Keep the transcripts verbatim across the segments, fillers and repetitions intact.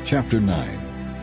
Chapter nine.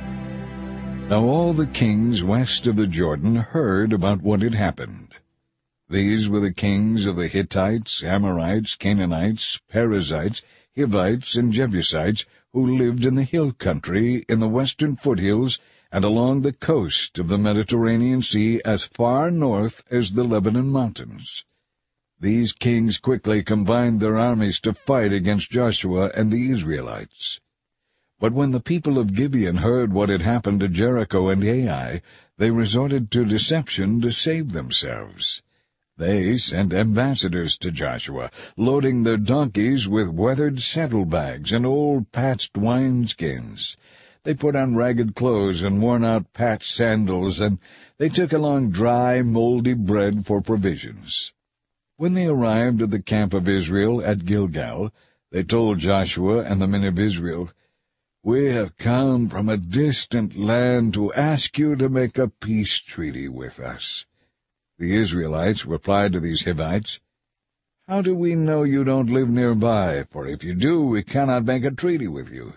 Now all the kings west of the Jordan heard about what had happened. These were the kings of the Hittites, Amorites, Canaanites, Perizzites, Hivites, and Jebusites, who lived in the hill country, in the western foothills, and along the coast of the Mediterranean Sea as far north as the Lebanon mountains. These kings quickly combined their armies to fight against Joshua and the Israelites. But when the people of Gibeon heard what had happened to Jericho and Ai, they resorted to deception to save themselves. They sent ambassadors to Joshua, loading their donkeys with weathered saddlebags and old patched wineskins. They put on ragged clothes and worn-out patched sandals, and they took along dry, moldy bread for provisions. When they arrived at the camp of Israel at Gilgal, they told Joshua and the men of Israel, "We have come from a distant land to ask you to make a peace treaty with us." The Israelites replied to these Hivites, "How do we know you don't live nearby? For if you do, we cannot make a treaty with you."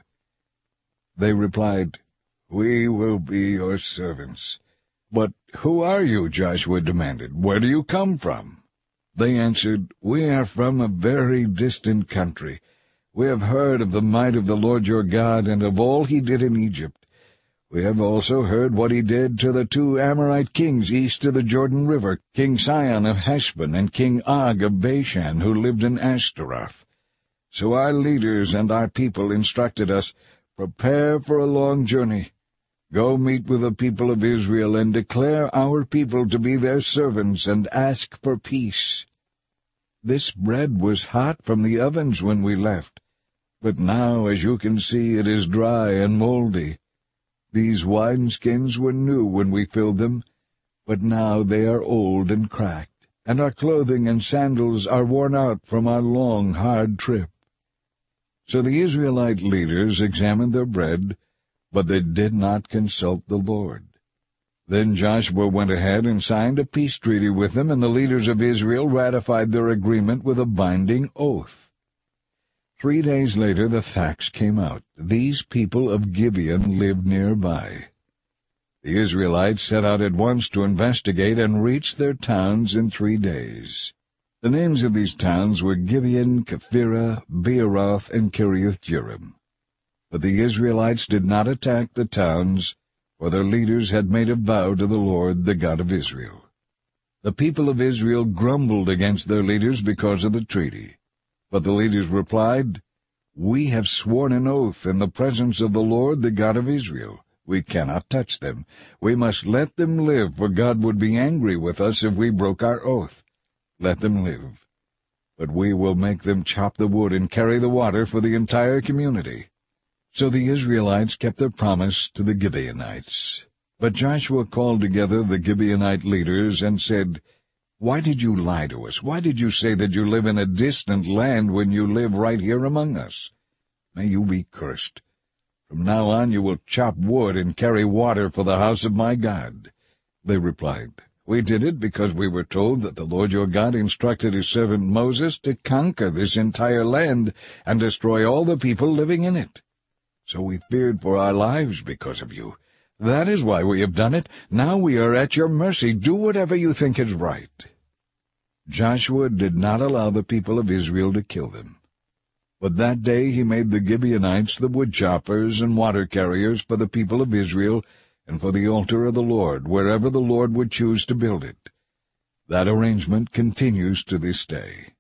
They replied, "We will be your servants." "But who are you?" Joshua demanded. "Where do you come from?" They answered, "We are from a very distant country. We have heard of the might of the Lord your God and of all he did in Egypt. We have also heard what he did to the two Amorite kings east of the Jordan River, King Sihon of Heshbon and King Og of Bashan, who lived in Ashtaroth. So our leaders and our people instructed us, 'Prepare for a long journey. Go meet with the people of Israel and declare our people to be their servants and ask for peace.' This bread was hot from the ovens when we left, but now, as you can see, it is dry and moldy. These wineskins were new when we filled them, but now they are old and cracked, and our clothing and sandals are worn out from our long, hard trip." So the Israelite leaders examined their bread, but they did not consult the Lord. Then Joshua went ahead and signed a peace treaty with them, and the leaders of Israel ratified their agreement with a binding oath. Three days later the facts came out. These people of Gibeon lived nearby. The Israelites set out at once to investigate and reached their towns in three days. The names of these towns were Gibeon, Kephirah, Beeroth, and Kiriath-Jearim. But the Israelites did not attack the towns, for their leaders had made a vow to the Lord, the God of Israel. The people of Israel grumbled against their leaders because of the treaty. But the leaders replied, "We have sworn an oath in the presence of the Lord, the God of Israel. We cannot touch them. We must let them live, for God would be angry with us if we broke our oath. Let them live. But we will make them chop the wood and carry the water for the entire community." So the Israelites kept their promise to the Gibeonites. But Joshua called together the Gibeonite leaders and said, "Why did you lie to us? Why did you say that you live in a distant land when you live right here among us? May you be cursed. From now on you will chop wood and carry water for the house of my God." They replied, "We did it because we were told that the Lord your God instructed his servant Moses to conquer this entire land and destroy all the people living in it. So we feared for our lives because of you. That is why we have done it. Now we are at your mercy. Do whatever you think is right." Joshua did not allow the people of Israel to kill them. But that day he made the Gibeonites the woodchoppers and water carriers for the people of Israel and for the altar of the Lord, wherever the Lord would choose to build it. That arrangement continues to this day.